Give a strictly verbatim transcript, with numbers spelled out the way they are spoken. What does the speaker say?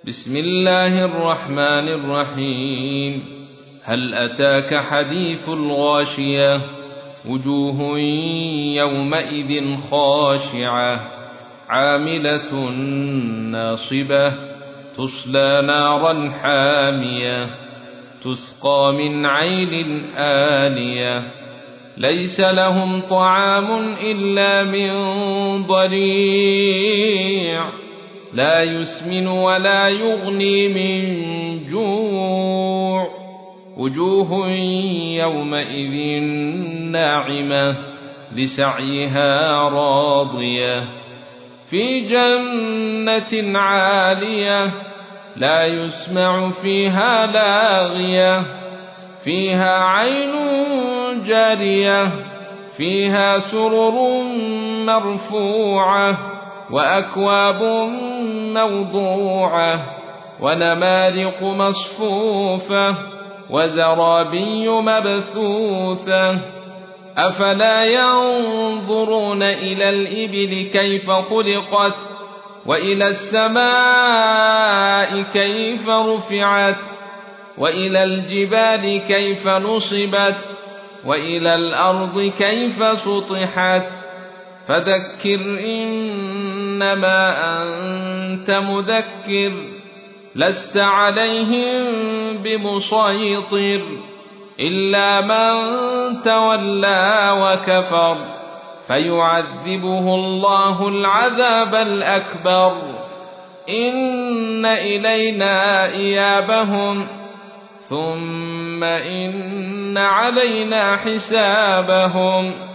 بسم الله الرحمن الرحيم. هل أتاك حديث الغاشية؟ وجوه يومئذ خاشعة عاملة ناصبة تصلى نارا حامية تسقى من عين آنية ليس لهم طعام إلا من ضريع لا يسمن ولا يغني من جوع وجوه يومئذ ناعمة لسعيها راضية في جنة عالية لا يسمع فيها لاغية فيها عين جارية فيها سرر مرفوعة وأكواب موضوعة ونمارق مصفوفة وزرابي مبثوثة أفلا ينظرون إلى الإبل كيف خلقت وإلى السماء كيف رفعت وإلى الجبال كيف نصبت وإلى الأرض كيف سطحت فذكر إنما أنت مذكر لست عليهم بمسيطر إلا من تولى وكفر فيعذبه الله العذاب الأكبر إن إلينا إيابهم ثم إن علينا حسابهم